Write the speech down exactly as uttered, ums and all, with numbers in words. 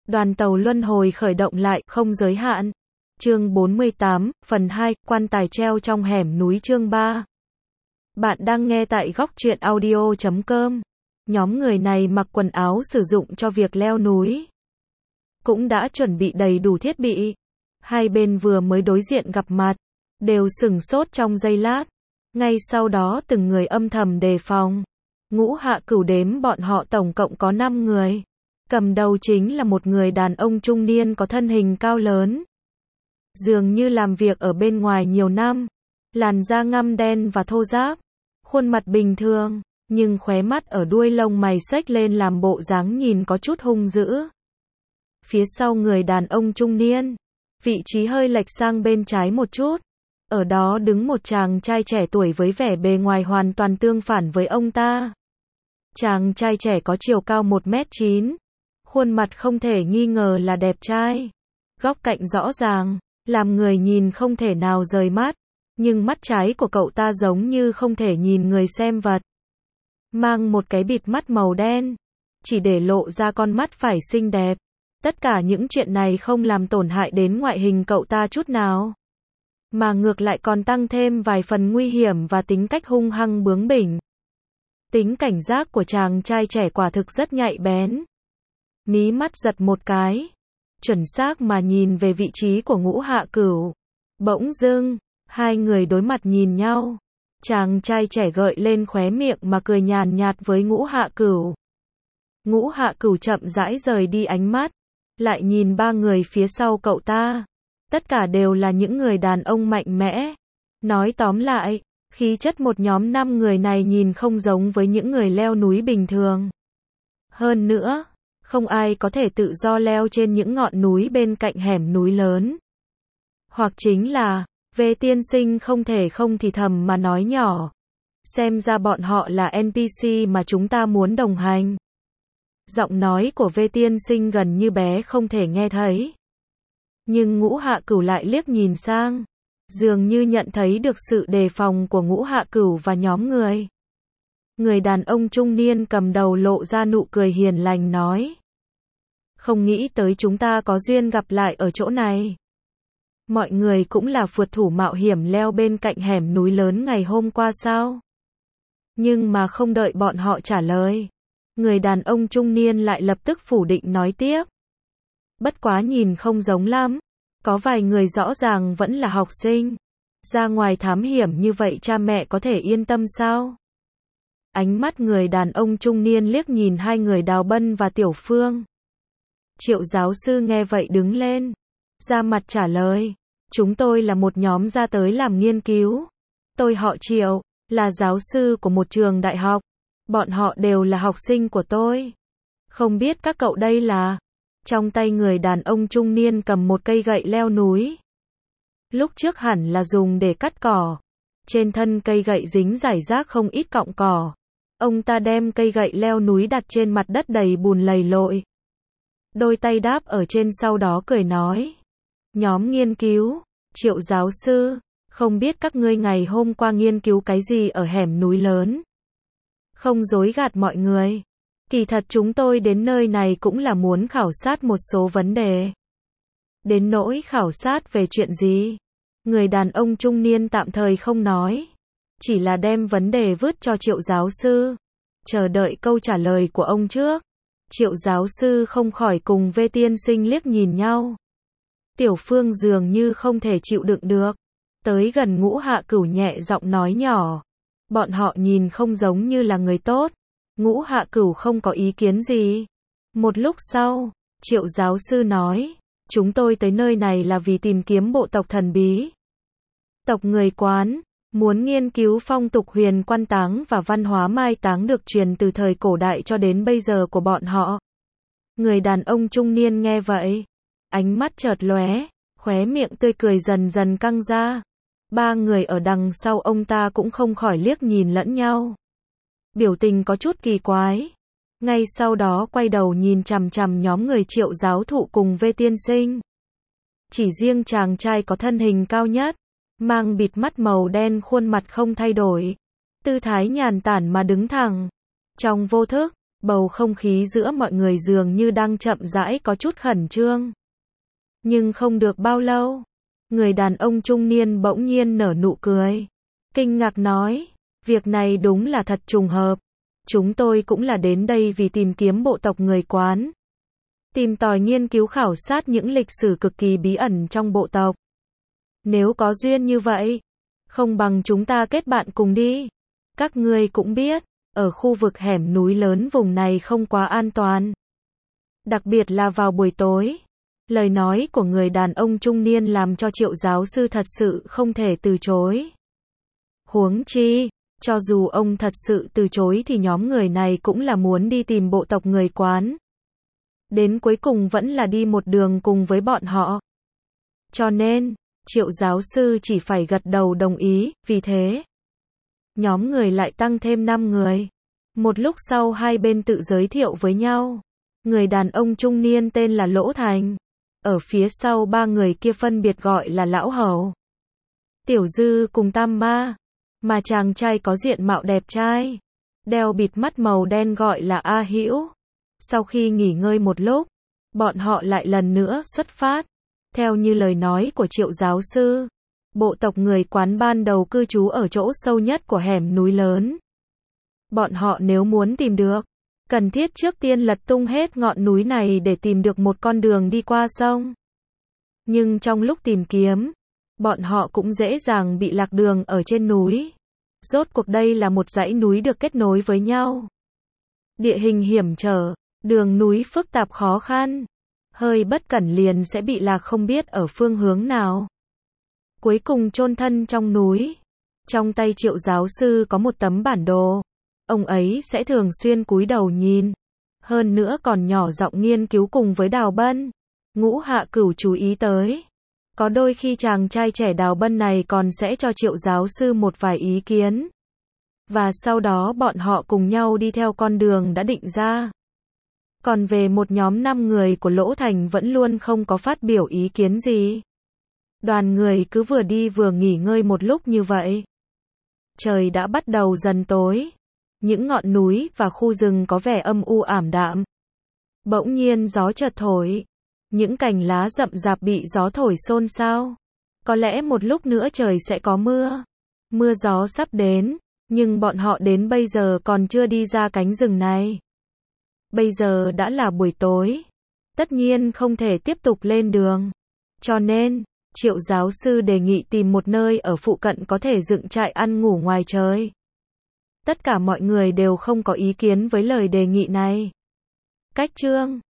Đoàn tàu luân hồi khởi động lại, không giới hạn. Chương bốn mươi tám, phần hai, quan tài treo trong hẻm núi chương ba. Bạn đang nghe tại góc truyện audio chấm com. Nhóm người này mặc quần áo sử dụng cho việc leo núi. Cũng đã chuẩn bị đầy đủ thiết bị. Hai bên vừa mới đối diện gặp mặt, đều sửng sốt trong giây lát. Ngay sau đó từng người âm thầm đề phòng. Ngũ Hạ Cửu đếm bọn họ tổng cộng có năm người. Cầm đầu chính là một người đàn ông trung niên có thân hình cao lớn. Dường như làm việc ở bên ngoài nhiều năm. Làn da ngăm đen và thô ráp. Khuôn mặt bình thường, nhưng khóe mắt ở đuôi lông mày xếch lên làm bộ dáng nhìn có chút hung dữ. Phía sau người đàn ông trung niên, vị trí hơi lệch sang bên trái một chút. Ở đó đứng một chàng trai trẻ tuổi với vẻ bề ngoài hoàn toàn tương phản với ông ta. Chàng trai trẻ có chiều cao một mét chín. Khuôn mặt không thể nghi ngờ là đẹp trai. Góc cạnh rõ ràng, làm người nhìn không thể nào rời mắt. Nhưng mắt trái của cậu ta giống như không thể nhìn người xem vật. Mang một cái bịt mắt màu đen, chỉ để lộ ra con mắt phải xinh đẹp. Tất cả những chuyện này không làm tổn hại đến ngoại hình cậu ta chút nào. Mà ngược lại còn tăng thêm vài phần nguy hiểm và tính cách hung hăng bướng bỉnh. Tính cảnh giác của chàng trai trẻ quả thực rất nhạy bén. Mí mắt giật một cái, chuẩn xác mà nhìn về vị trí của Ngũ Hạ Cửu. Bỗng dưng, hai người đối mặt nhìn nhau. Chàng trai trẻ gợi lên khóe miệng mà cười nhàn nhạt với Ngũ Hạ Cửu. Ngũ Hạ Cửu chậm rãi rời đi ánh mắt, lại nhìn ba người phía sau cậu ta. Tất cả đều là những người đàn ông mạnh mẽ. Nói tóm lại, khí chất một nhóm năm người này nhìn không giống với những người leo núi bình thường. Hơn nữa, không ai có thể tự do leo trên những ngọn núi bên cạnh hẻm núi lớn. Hoặc chính là, Về tiên sinh không thể không thì thầm mà nói nhỏ. Xem ra bọn họ là en pê xê mà chúng ta muốn đồng hành. Giọng nói của Về tiên sinh gần như bé không thể nghe thấy. Nhưng Ngũ Hạ Cửu lại liếc nhìn sang. Dường như nhận thấy được sự đề phòng của Ngũ Hạ Cửu và nhóm người. Người đàn ông trung niên cầm đầu lộ ra nụ cười hiền lành nói. Không nghĩ tới chúng ta có duyên gặp lại ở chỗ này. Mọi người cũng là phượt thủ mạo hiểm leo bên cạnh hẻm núi lớn ngày hôm qua sao? Nhưng mà không đợi bọn họ trả lời. Người đàn ông trung niên lại lập tức phủ định nói tiếp. Bất quá nhìn không giống lắm. Có vài người rõ ràng vẫn là học sinh. Ra ngoài thám hiểm như vậy cha mẹ có thể yên tâm sao? Ánh mắt người đàn ông trung niên liếc nhìn hai người Đào Bân và Tiểu Phương. Triệu giáo sư nghe vậy đứng lên. Ra mặt trả lời. Chúng tôi là một nhóm ra tới làm nghiên cứu. Tôi họ Triệu, là giáo sư của một trường đại học. Bọn họ đều là học sinh của tôi. Không biết các cậu đây là... Trong tay người đàn ông trung niên cầm một cây gậy leo núi. Lúc trước hẳn là dùng để cắt cỏ. Trên thân cây gậy dính rải rác không ít cọng cỏ. Ông ta đem cây gậy leo núi đặt trên mặt đất đầy bùn lầy lội. Đôi tay đáp ở trên sau đó cười nói. Nhóm nghiên cứu, Triệu giáo sư, không biết các ngươi ngày hôm qua nghiên cứu cái gì ở hẻm núi lớn. Không dối gạt mọi người. Kỳ thật chúng tôi đến nơi này cũng là muốn khảo sát một số vấn đề. Đến nỗi khảo sát về chuyện gì? Người đàn ông trung niên tạm thời không nói. Chỉ là đem vấn đề vứt cho Triệu giáo sư. Chờ đợi câu trả lời của ông trước. Triệu giáo sư không khỏi cùng Vê tiên sinh liếc nhìn nhau. Tiểu Phương dường như không thể chịu đựng được. Tới gần Ngũ Hạ Cửu nhẹ giọng nói nhỏ. Bọn họ nhìn không giống như là người tốt. Ngũ Hạ Cửu không có ý kiến gì. Một lúc sau, Triệu giáo sư nói. Chúng tôi tới nơi này là vì tìm kiếm bộ tộc thần bí. Tộc người Quán. Muốn nghiên cứu phong tục huyền quan táng và văn hóa mai táng được truyền từ thời cổ đại cho đến bây giờ của bọn họ. Người đàn ông trung niên nghe vậy. Ánh mắt chợt lóe, khóe miệng tươi cười dần dần căng ra. Ba người ở đằng sau ông ta cũng không khỏi liếc nhìn lẫn nhau. Biểu tình có chút kỳ quái. Ngay sau đó quay đầu nhìn chằm chằm nhóm người Triệu giáo thụ cùng Vê tiên sinh. Chỉ riêng chàng trai có thân hình cao nhất, mang bịt mắt màu đen khuôn mặt không thay đổi. Tư thái nhàn tản mà đứng thẳng. Trong vô thức, Bầu không khí giữa mọi người dường như đang chậm rãi có chút khẩn trương. Nhưng không được bao lâu, người đàn ông trung niên bỗng nhiên nở nụ cười. Kinh ngạc nói, việc này đúng là thật trùng hợp. Chúng tôi cũng là đến đây vì tìm kiếm bộ tộc người Quán. Tìm tòi nghiên cứu khảo sát những lịch sử cực kỳ bí ẩn trong bộ tộc. Nếu có duyên như vậy, không bằng chúng ta kết bạn cùng đi. Các ngươi cũng biết, ở khu vực hẻm núi lớn vùng này không quá an toàn. Đặc biệt là vào buổi tối. Lời nói của người đàn ông trung niên làm cho Triệu giáo sư thật sự không thể từ chối. Huống chi, cho dù ông thật sự từ chối thì nhóm người này cũng là muốn đi tìm bộ tộc người Quán. Đến cuối cùng vẫn là đi một đường cùng với bọn họ. Cho nên, Triệu giáo sư chỉ phải gật đầu đồng ý, vì thế, nhóm người lại tăng thêm năm người. Một lúc sau hai bên tự giới thiệu với nhau. Người đàn ông trung niên tên là Lỗ Thành. Ở phía sau ba người kia phân biệt gọi là Lão Hầu, Tiểu Dư cùng Tam Ma. Mà chàng trai có diện mạo đẹp trai, đeo bịt mắt màu đen gọi là A Hữu. Sau khi nghỉ ngơi một lúc, bọn họ lại lần nữa xuất phát. Theo như lời nói của Triệu giáo sư, bộ tộc người Quán ban đầu cư trú ở chỗ sâu nhất của hẻm núi lớn. Bọn họ nếu muốn tìm được, cần thiết trước tiên lật tung hết ngọn núi này để tìm được một con đường đi qua sông. Nhưng trong lúc tìm kiếm, bọn họ cũng dễ dàng bị lạc đường ở trên núi. Rốt cuộc đây là một dãy núi được kết nối với nhau. Địa hình hiểm trở, đường núi phức tạp khó khăn. Hơi bất cẩn liền sẽ bị lạc không biết ở phương hướng nào. Cuối cùng chôn thân trong núi. Trong tay Triệu giáo sư có một tấm bản đồ. Ông ấy sẽ thường xuyên cúi đầu nhìn. Hơn nữa còn nhỏ giọng nghiên cứu cùng với Đào Bân. Ngũ Hạ Cửu chú ý tới. Có đôi khi chàng trai trẻ Đào Bân này còn sẽ cho Triệu giáo sư một vài ý kiến. Và sau đó bọn họ cùng nhau đi theo con đường đã định ra. Còn về một nhóm năm người của Lỗ Thành vẫn luôn không có phát biểu ý kiến gì. Đoàn người cứ vừa đi vừa nghỉ ngơi một lúc như vậy. Trời đã bắt đầu dần tối. Những ngọn núi và khu rừng có vẻ âm u ảm đạm. Bỗng nhiên gió chợt thổi. Những cành lá rậm rạp bị gió thổi xôn xao. Có lẽ một lúc nữa trời sẽ có mưa. Mưa gió sắp đến, nhưng bọn họ đến bây giờ còn chưa đi ra cánh rừng này. Bây giờ đã là buổi tối. Tất nhiên không thể tiếp tục lên đường. Cho nên, Triệu giáo sư đề nghị tìm một nơi ở phụ cận có thể dựng trại ăn ngủ ngoài trời. Tất cả mọi người đều không có ý kiến với lời đề nghị này. Cách chương